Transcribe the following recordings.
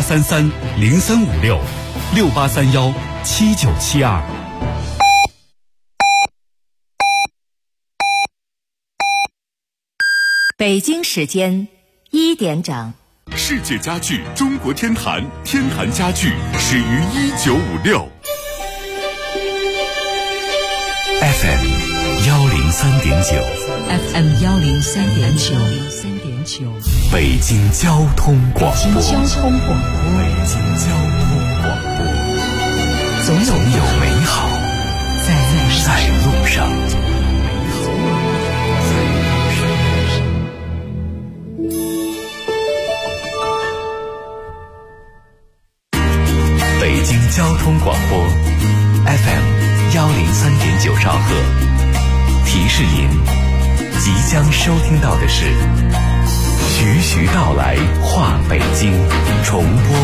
6833-0356，6831-7972。 北京时间1点整。 世界家具中国天坛，天坛家具始于1956。 FM 103.9 FM 103.9， 北京交通广播。 北京交通广播，总有美好在路上。 北京交通广播 FM 103.9兆赫，提示您即将收听到的是徐徐道来话北京重播。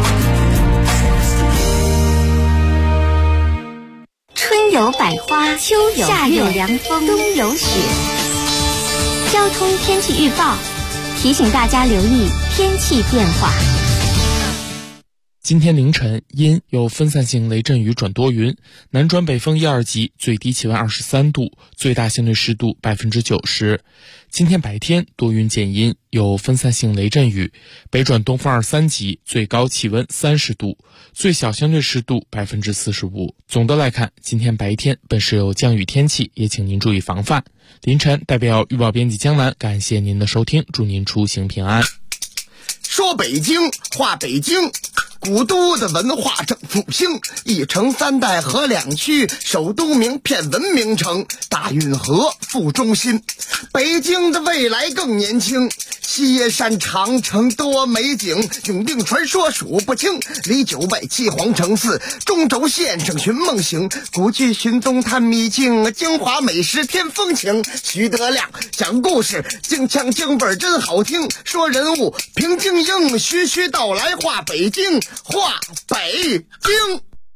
春有百花，秋有夏有凉风，冬有雪。交通天气预报提醒大家留意天气变化。 今天凌晨阴，有分散性雷阵雨转多云，南转北风1、2级，最低气温23度，最大相对湿度90%。今天白天多云见阴，有分散性雷阵雨，北转东风2、3级，最高气温30度，最小相对湿度45%。总的来看，今天白天本是有降雨天气，也请您注意防范。凌晨代表预报编辑江南感谢您的收听，祝您出行平安。 说北京话北京，古都的文化正复兴，一城三代合两区，首都名片文明城，大运河副中心。北京的未来更年轻，西耶山长城多美景，永定传说数不清，离九外七皇城寺，中轴线上寻梦行，古剧寻踪探秘境，京华美食添风情。徐德亮讲故事，京腔京味真好听，说人物平静应，徐徐道来话北京，话北京。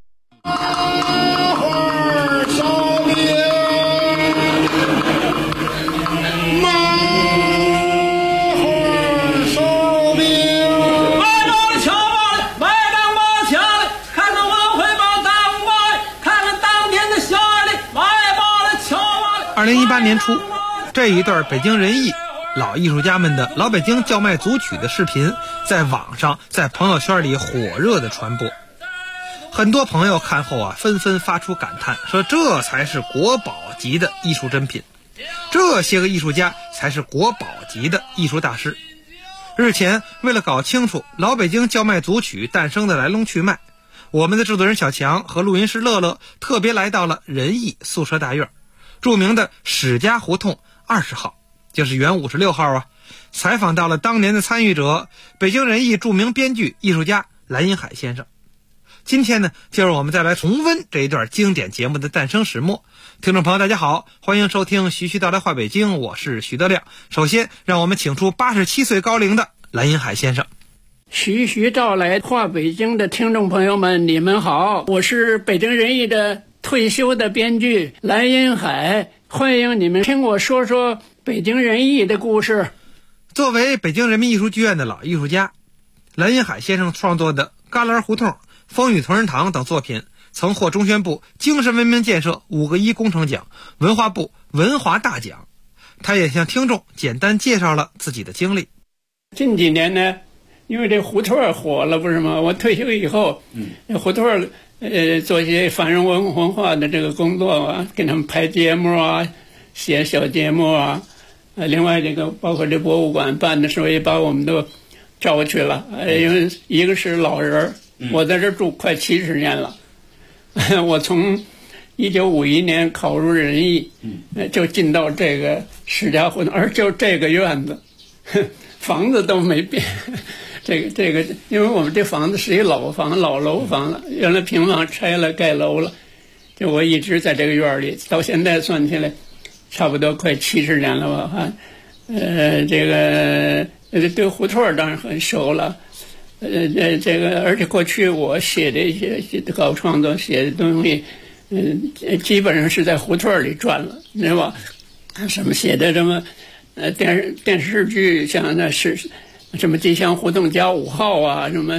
2018年初，这一段北京人艺老艺术家们的老北京叫卖组曲的视频在网上在朋友圈里火热的传播，很多朋友看后纷纷发出感叹，说这才是国宝级的艺术珍品，这些个艺术家才是国宝级的艺术大师。日前，为了搞清楚老北京叫卖组曲诞生的来龙去脉，我们的制作人小强和录音师乐乐特别来到了人艺宿舍大院，著名的史家胡同20号，就是原56号采访到了当年的参与者，北京人艺著名编剧艺术家蓝荫海先生。今天呢，就让我们再来重温这一段经典节目的诞生始末。听众朋友大家好，欢迎收听徐徐道来话北京，我是徐德亮。首先让我们请出87岁高龄的蓝荫海先生。 徐徐道来话北京的听众朋友们，你们好，我是北京人艺的退休的编剧蓝荫海，欢迎你们听我说说北京人艺的故事。 作为北京人民艺术剧院的老艺术家，蓝荫海先生创作的《旮旯胡同》《风雨同仁堂》等作品曾获中宣部精神文明建设5个1工程奖、文化部文华大奖。他也向听众简单介绍了自己的经历。 近几年呢，因为这胡同火了不是吗？我退休以后，胡同做一些繁荣文化的这个工作给他们拍节目写小节目另外这个包括这博物馆办的时候也把我们都招去了，因为一个是老人，我在这住快70年了，我从1951年考入人艺，就进到这个史家胡同，而就这个院子，房子都没变。这个，因为我们这房子是一老房、老楼房了，原来平房拆了盖楼了，就我一直在这个院里，到现在算起来，差不多快70年了吧这个对胡同当然很熟了，这个而且过去我写的一些搞创作写的东西，基本上是在胡同里转了，你知道吧？什么写的什么电视剧，像那是什么吉祥胡同家5号什么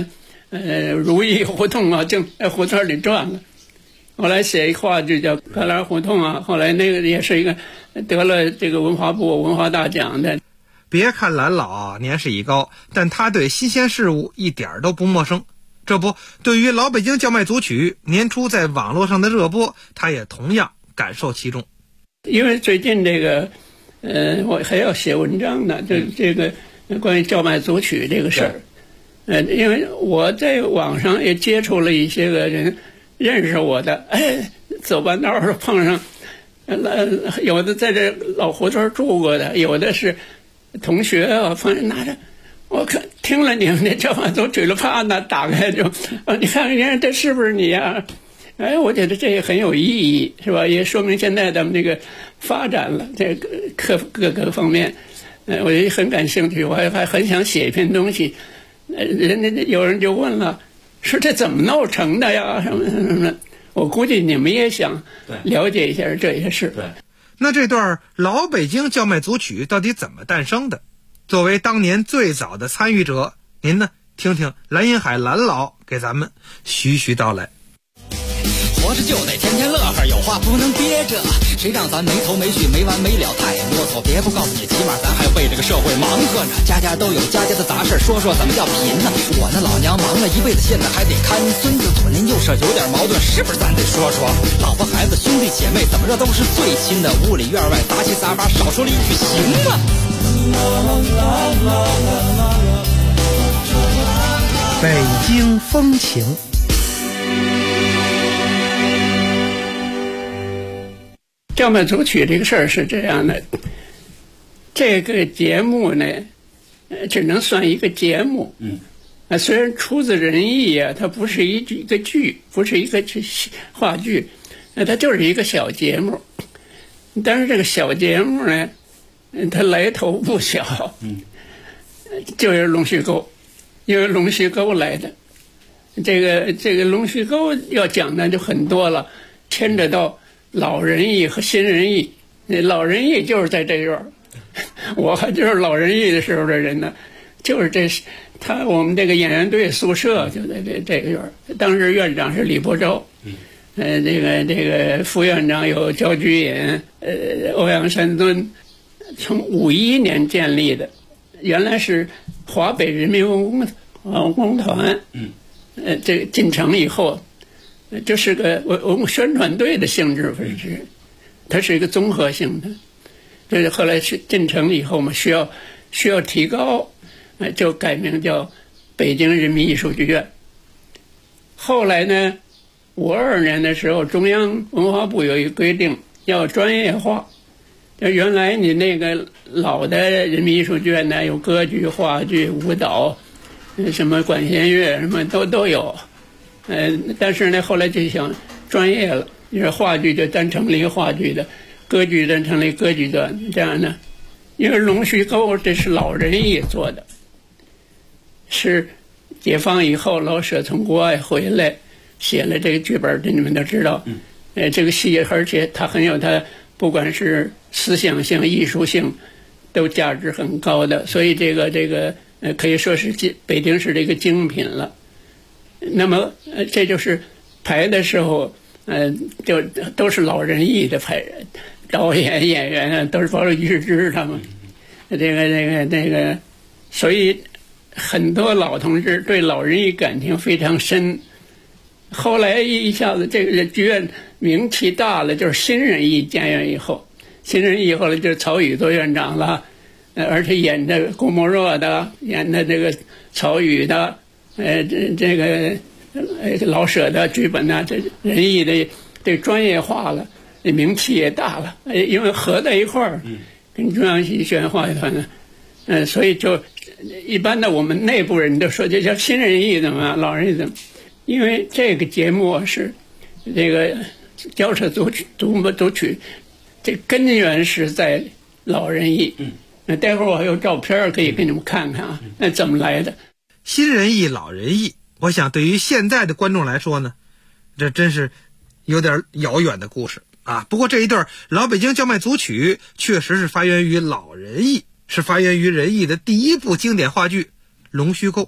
如意胡同啊，就在胡同里转了。后来写一话剧叫《旮旯胡同》啊，后来那个也是一个得了这个文化部文化大奖的。 别看蓝老年事已高，但他对新鲜事物一点都不陌生。这不，对于老北京叫卖组曲年初在网络上的热播，他也同样感受其中。 因为最近这个我还要写文章呢，这个关于叫卖组曲这个事儿。因为我在网上也接触了一些个人，认识我的，走半道儿碰上，有的在这老胡同住过的，有的是同学啊，朋友拿着，我看听了你们那叫卖组曲了，啪，那打开就，你看人这是不是你呀？我觉得这也很有意义，是吧？也说明现在咱们这个发展了，这各个方面，我也很感兴趣，我还很想写一篇东西。人家有人就问了，说这怎么弄成的呀？什么什么的，我估计你们也想了解一下这些事。 对，那这段老北京叫卖组曲到底怎么诞生的？作为当年最早的参与者，您呢听听蓝银海蓝老给咱们徐徐道来。 活着就得天天乐呵，有话不能憋着，谁让咱没头没绪没完没了太啰嗦，别不告诉你，起码咱还为这个社会忙活呢。家家都有家家的杂事，说说怎么叫贫呢？我那老娘忙了一辈子，现在还得看孙子，左邻右舍有点矛盾，是不是咱得说说？老婆孩子兄弟姐妹怎么着都是最亲的，屋里院外杂七杂八，少说了一句行吗？ 北京风情。 叫卖组曲这个事儿是这样的，这个节目呢，只能算一个节目。虽然出自仁义啊，它不是一个剧，不是一个话剧，它就是一个小节目。但是这个小节目呢，它来头不小。就是龙须沟，因为龙须沟来的。这个龙须沟要讲的就很多了，牵扯到老仁义和新仁义。老仁义就是在这院，我还就是老仁义的时候的人呢，就是我们这个演员队宿舍就在这个院。当时院长是李伯昭，这个副院长有焦菊隐，欧阳山尊，从51年建立的，原来是华北人民文工团，这个进城以后。这是个文物宣传队的性质，它是一个综合性的。这是后来是进城以后嘛，需要提高，就改名叫北京人民艺术剧院。后来呢，52年的时候，中央文化部有一个规定，要专业化。就原来你那个老的人民艺术剧院呢，有歌剧、话剧、舞蹈，什么管弦乐，什么都有。但是呢，后来就想专业了，你说话剧就单成立话剧的，歌剧单成立歌剧的，这样呢，因为龙须沟这是老仁义做的，是解放以后老舍从国外回来写了这个剧本，这你们都知道。这个戏而且它很有它不管是思想性、艺术性，都价值很高的，所以这个可以说是北京市的一个精品了。那么这就是排的时候，就都是老仁义的排，导演、演员啊，都是包括于世之他们，这个，所以很多老同志对老仁义感情非常深。后来一下子这个剧院名气大了，就是新仁义建院以后，新仁义后来就是曹禺做院长了，而且演的郭沫若的，演的这个曹禺的。这个老舍的剧本呢，这仁义的这专业化了，名气也大了，因为合在一块儿，跟中央戏剧学院话剧团呢，所以就一般的我们内部人都说这叫新仁义怎么老仁义怎么，因为这个节目是这个交涉组曲，这根源是在老仁义。那待会儿我还有照片可以给你们看看啊，那怎么来的？ 新仁义老仁义，我想对于现在的观众来说呢，这真是有点遥远的故事啊。不过这一段老北京叫卖组曲确实是发源于老仁义，是发源于仁义的第一部经典话剧《龙须沟》。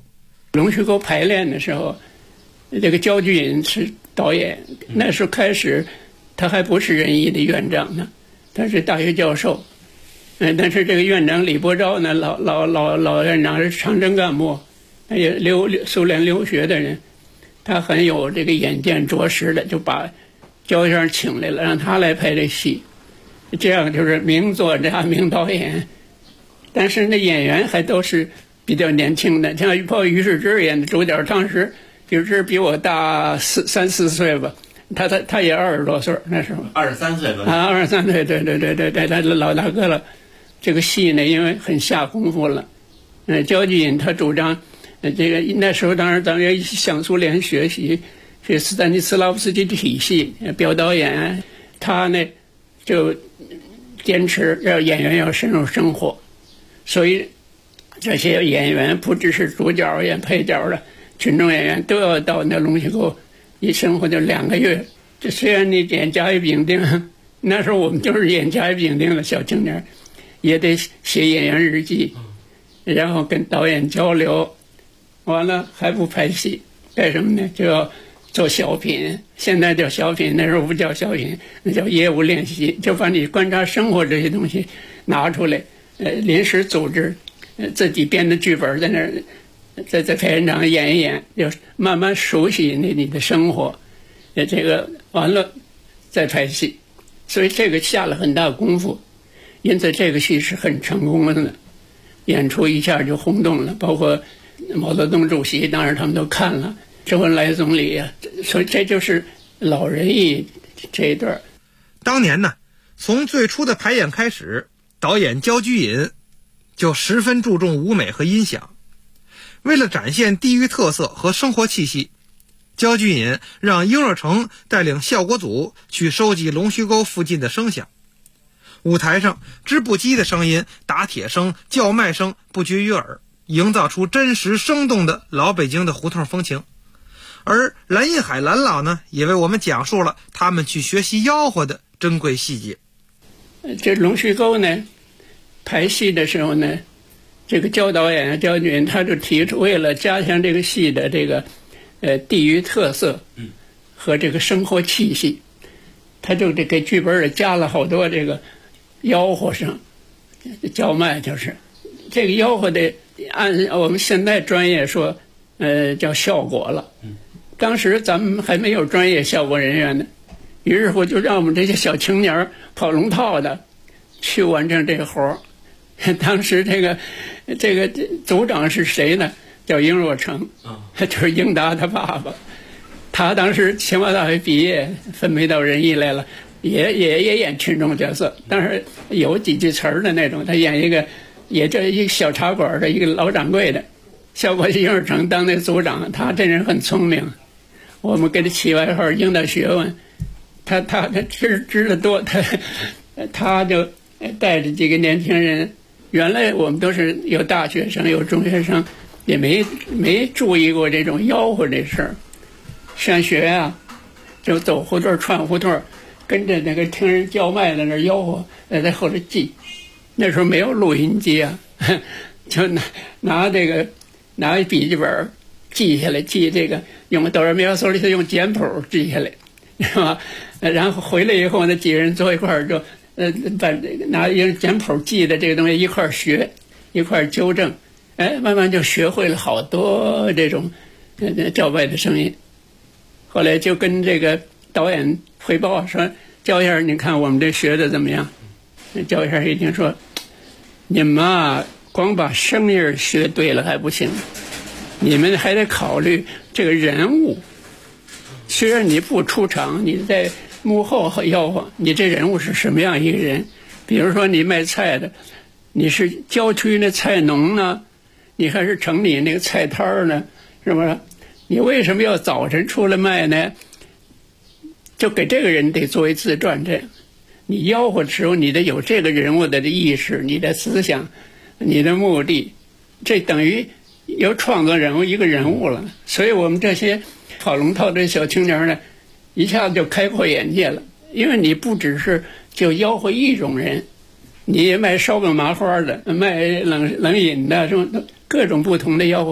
龙须沟排练的时候，这个焦菊隐是导演，那时候开始他还不是人艺的院长呢，他是大学教授。但是这个院长李伯昭呢，老院长是长征干部，他也苏联留学的人，他很有这个眼见着实的，就把焦先生请来了，让他来拍这戏，这样就是名作家、名导演。但是那演员还都是比较年轻的，像包括于世之演的主角，当时于世之比我大3、4岁吧，他也20多岁，那时候 23岁吧。 23岁，对，他老大哥了。这个戏呢，因为很下功夫了，焦菊隐他主张，这个那时候当然咱们要向苏联学习，学斯坦尼斯拉夫斯基体系，表导演，他呢就坚持要演员要深入生活，所以这些演员不只是主角演配角的群众演员都要到那龙须沟一生活就2个月。这虽然你演甲乙丙丁，那时候我们就是演甲乙丙丁的小青年，也得写演员日记，然后跟导演交流，完了还不拍戏，干什么呢？就要做小品，现在叫小品，那时候不叫小品，那叫业务练习，就把你观察生活这些东西拿出来，临时组织，自己编的剧本在那儿，在排练场演一演，就慢慢熟悉你的生活，这个完了再拍戏，所以这个下了很大功夫。因此这个戏是很成功的，演出一下就轰动了，包括毛泽东主席当然他们都看了，周恩来总理啊，所以这就是老人艺这一段。 当年呢，从最初的排演开始，导演焦菊隐就十分注重舞美和音响。为了展现地域特色和生活气息，焦菊隐让英若诚带领效果组去收集龙须沟附近的声响。舞台上织布机的声音、打铁声、叫卖声不绝于耳，营造出真实生动的老北京的胡同风情。而蓝印海蓝老呢，也为我们讲述了他们去学习吆喝的珍贵细节。 这龙须沟呢，排戏的时候呢，这个焦导演焦菊隐他就提出，为了加强这个戏的这个地域特色和这个生活气息，他就给剧本里加了好多这个吆喝声，叫卖就是这个吆喝的，按我们现在专业说，叫效果了。当时咱们还没有专业效果人员呢，于是乎就让我们这些小青年跑龙套的去完成这个活儿。当时这个组长是谁呢？叫英若诚，就是英达他爸爸。他当时清华大学毕业，分配到人艺来了。也演群众角色，但是有几句词儿的那种。他演一个，也这一个小茶馆的一个老掌柜的，效果英若诚当那组长，他这人很聪明，我们给他起外号英大学问。他知得多，他就带着几个年轻人。原来我们都是有大学生有中学生，也没注意过这种吆喝这事儿。上学啊，就走胡同串胡同，跟着那个听人叫卖在那吆喝，在后头记。那时候没有录音机啊，就拿一笔记本记下来，记这个用哆来咪发嗦里头用简谱记下来，是吧？然后回来以后呢，几个人坐一块儿就把拿一个简谱记的这个东西一块儿学，一块儿纠正，慢慢就学会了好多这种叫卖的声音。后来就跟这个导演汇报说，焦先生，你看我们这学的怎么样？焦先生一听说，你们啊，光把声音学对了还不行，你们还得考虑这个人物。虽然你不出场，你在幕后吆喝，你这人物是什么样一个人？比如说你卖菜的，你是郊区那菜农呢，你还是城里那个菜摊儿呢？是不是？你为什么要早晨出来卖呢？就给这个人得作为自传，这样你吆喝的时候，你得有这个人物的意识、你的思想、你的目的，这等于有创造人物一个人物了。所以我们这些跑龙套的小青年呢，一下子就开阔眼界了，因为你不只是就吆喝一种人，你卖烧饼麻花的，卖冷饮的，什么各种不同的吆喝，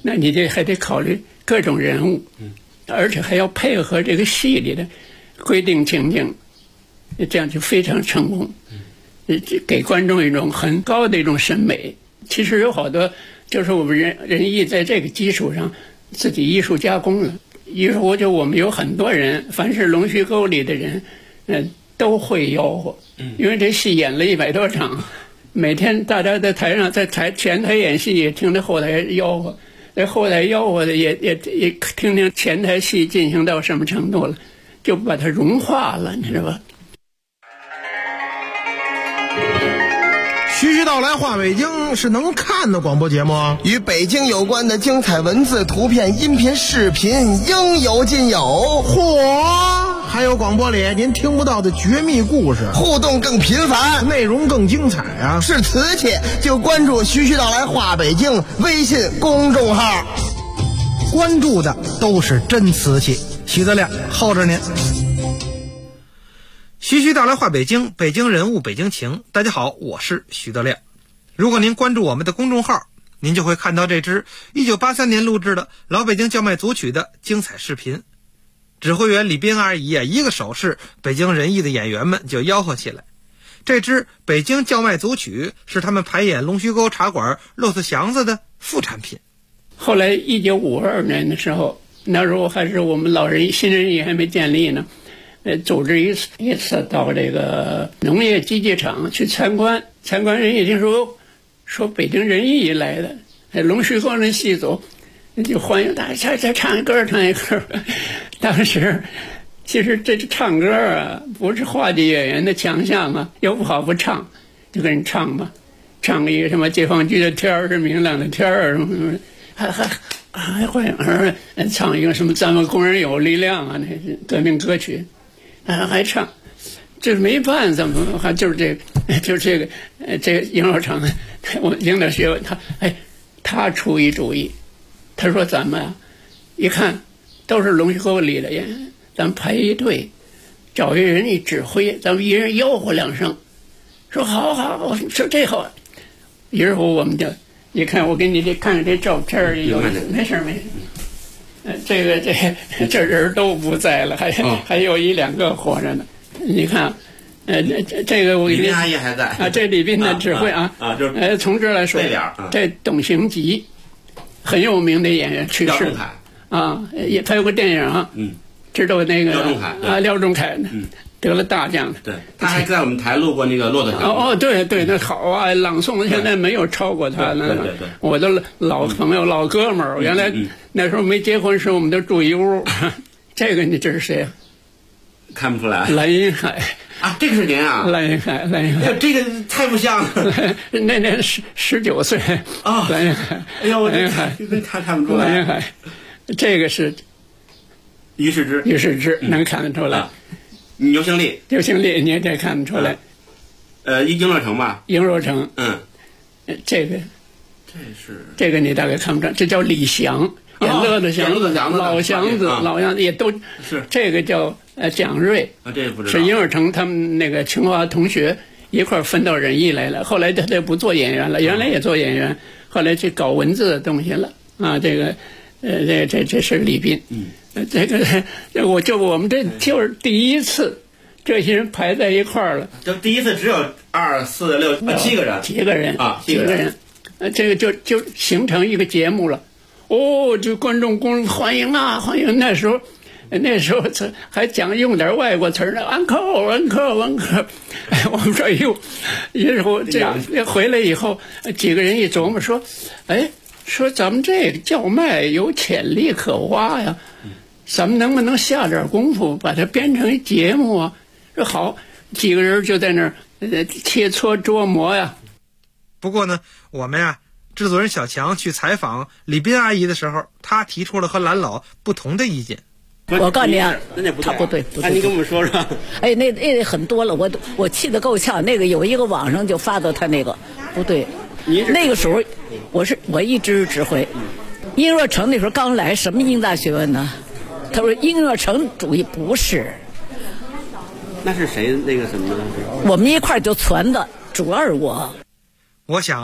那你这还得考虑各种人物，而且还要配合这个戏里的规定情景，这样就非常成功，给观众一种很高的一种审美。其实有好多就是我们仁义在这个基础上自己艺术加工了。就我们有很多人，凡是龙须沟里的人，都会吆喝，因为这戏演了100多场，每天大家在台上在前台演戏，也听着后台吆喝，在后台吆喝的也听听前台戏进行到什么程度了，就把它融化了，你知道吧？ 徐徐道来话北京是能看的广播节目啊， 与北京有关的精彩文字、图片、音频、视频应有尽有。 嚯！还有广播里您听不到的绝密故事， 互动更频繁， 内容更精彩啊！ 是瓷器就关注徐徐道来话北京微信公众号， 关注的都是真瓷器。徐德亮候着您。徐徐道来话北京，北京人物，北京情。大家好，我是徐德亮。如果您关注我们的公众号，您就会看到这支1983年录制的老北京叫卖组曲的精彩视频。指挥员李斌阿姨一个手势，北京人艺的演员们就吆喝起来。这支北京叫卖组曲是他们排演龙须沟茶馆骆驼祥子的副产品。 后来1952年的时候，那时候还是我们新人艺还没建立呢，组织一次到这个农业机械厂去参观，人一听说北京人艺来的，龙须沟人戏组就欢迎大家再唱一歌。当时其实这唱歌啊，不是话剧演员的强项啊，又不好不唱，就跟人唱吧，唱一个什么解放军的天儿是明亮的天儿什么，还欢迎唱一个什么咱们工人有力量啊，那是革命歌曲，还唱，这没办法，还就是这个杨老成，我们领导学问他出一主意，他说咱们啊，一看都是龙须沟里的人，咱们排一队，找一人一指挥，咱们一人吆喝2声，说好，说这好。一会儿我们就你看，我给你看看这照片，有没事。这人都不在了，还有1-2个活着呢。你看，这个我给你。李斌阿姨还在啊，这李斌的指挥就是从这来说，这董行吉，很有名的演员去世啊，他有个电影知道那个廖仲恺得了大奖。 对，他还在我们台录过那个骆驼祥。 对，那好啊，朗诵现在没有超过他呢。对，我的老朋友、老哥们儿，原来那时候没结婚时，我们都住一屋。这个你这是谁啊？ 看不出来。 蓝银海啊，这个是您啊？ 蓝银海， 这个太不像了。 那年19岁啊， 蓝银海。 哎呦，蓝银海，他看不出来。 蓝银海，这个是于世之， 能看得出来。 刘兴利你也得看得出来。 英若诚吧？ 英若诚。这个你大概看不着，这叫李祥，演乐的祥子，老祥子也都是。 这个叫蒋瑞这不知道。 是英若诚他们那个清华同学一块分到仁义来了，后来他不做演员了，原来也做演员，后来去搞文字的东西了啊。这个这是李斌。我们这就是第一次，这些人排在一块儿了。 就第一次只有2、4、6、7个人， 几个人啊，7个人， 这个就形成一个节目了。就观众欢迎啊，欢迎！那时候还用点外国词呢 ，uncle。我们说一会儿这回来以后，几个人一琢磨说，说咱们这个叫卖有潜力可挖呀。咱们能不能下点功夫把它编成一节目啊？说好，几个人就在那儿切磋琢磨呀。 不过呢，我们制作人小强去采访李斌阿姨的时候，他提出了和蓝老不同的意见。 我告诉你啊， 他不对。你跟我们说说。 那很多了，我气得够呛。那个有一个网上就发到他那个不对。那个时候我一直指挥。殷若成那时候刚来，什么英大学问呢？他说殷若成主义不是。 那是谁那个什么呢？ 我们一块就传的主二我。 我想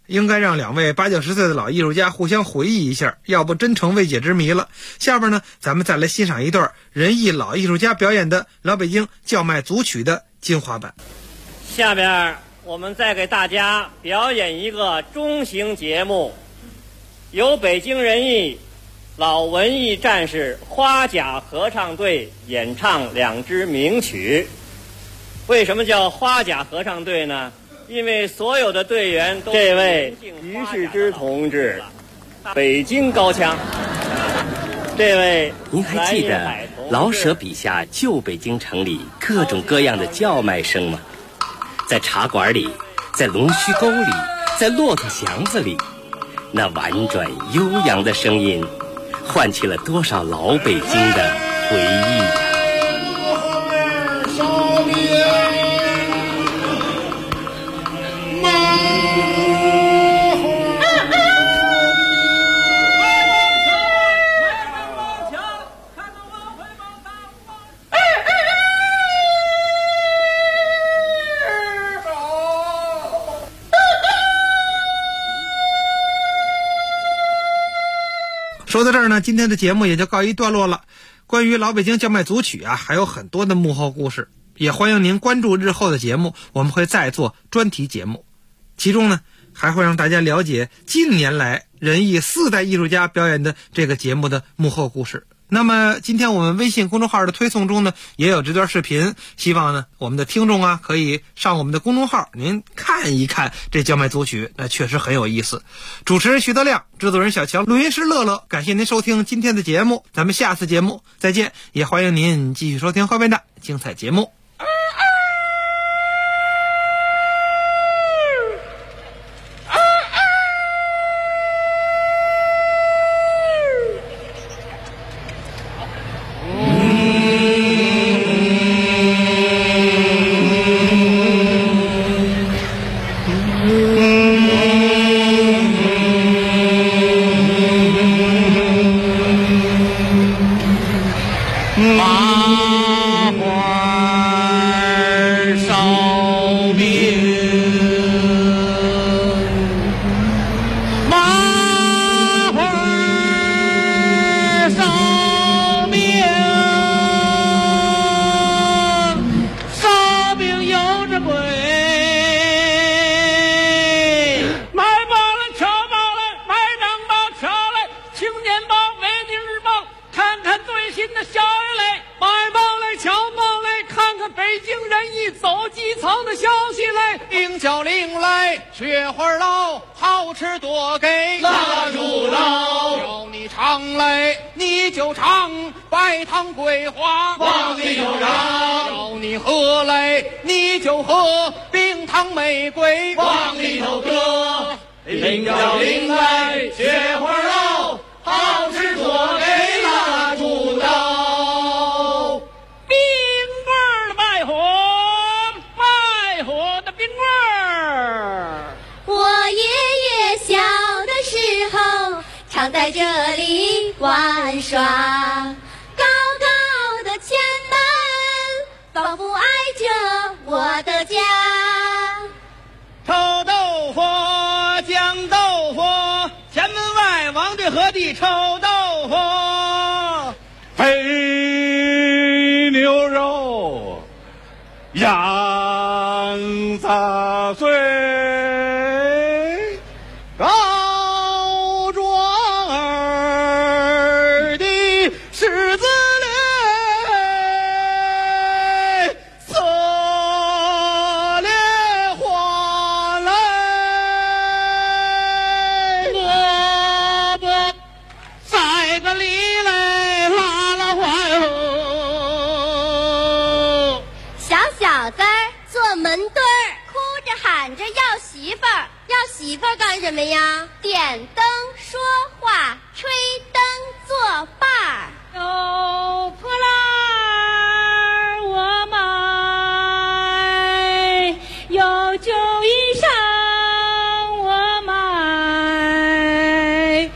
应该让两位80、90岁的老艺术家互相回忆一下，要不真成未解之谜了。下边呢，咱们再来欣赏一段人艺老艺术家表演的老北京叫卖组曲的精华版。 下边我们再给大家表演一个中型节目，由北京人艺老文艺战士花甲合唱队演唱2支名曲。为什么叫花甲合唱队呢？因为所有的队员都这位于世之同志，北京高腔。这位您还记得老舍笔下旧北京城里各种各样的叫卖声吗？在茶馆里，在龙须沟里，在骆驼祥子里，那婉转悠扬的声音唤起了多少老北京的回忆呀！ 说到这儿呢，今天的节目也就告一段落了。关于老北京叫卖组曲啊，还有很多的幕后故事，也欢迎您关注日后的节目，我们会再做专题节目，其中呢还会让大家了解近年来人艺4代艺术家表演的这个节目的幕后故事。那么今天我们微信公众号的推送中呢也有这段视频，希望呢我们的听众啊可以上我们的公众号您看一看这叫卖组曲，那确实很有意思。主持人徐德亮，制作人小强，录音师乐乐，感谢您收听今天的节目，咱们下次节目再见，也欢迎您继续收听后边的精彩节目。 雪花捞，好吃多给蜡烛捞。要你尝来，你就尝白糖桂花往里头让；要你喝来，你就喝冰糖玫瑰往里头搁。铃叫铃来，雪花捞，好吃多给蜡烛捞。 冰棍儿的卖火，卖火的冰棍儿。 我爷爷小的时候常在这里玩耍，高高的前门仿佛挨着我的家。 臭豆腐，酱豆腐，前门外往对河的臭豆腐。 肥牛肉，羊杂碎。 高庄儿的柿子嘞，色莲花嘞，萝卜栽个里嘞，拉拉花哟。 小小子儿坐门墩儿，哭着喊着要媳妇儿。要媳妇儿干什么呀？点灯说话，吹灯作伴儿。 有破烂儿我买，有旧衣裳我买。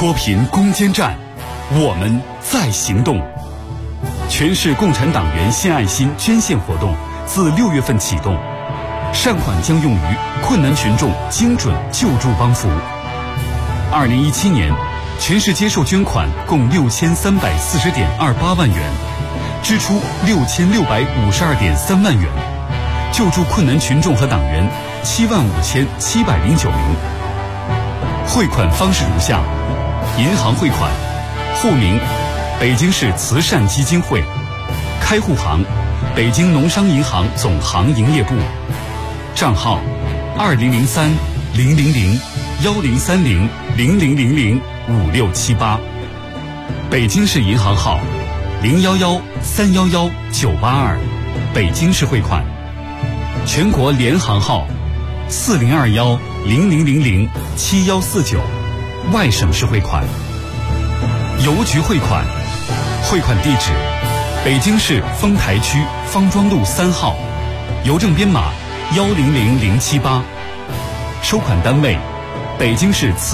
脱贫攻坚战，我们在行动。全市共产党员献爱心捐献活动自6月份启动，善款将用于困难群众精准救助帮扶。2017年，全市接受捐款共6340.28万元，支出6652.3万元，救助困难群众和党员75709名。汇款方式如下：银行汇款，户名北京市慈善基金会，开户行北京农商银行总行营业部，账号2003-000-1030-0000-5678，北京市银行号011-311-982，北京市汇款，全国联行号4021-0000-7149，外省市汇款。邮局汇款，汇款地址北京市丰台区方庄路3号，邮政编码100078，收款单位北京市慈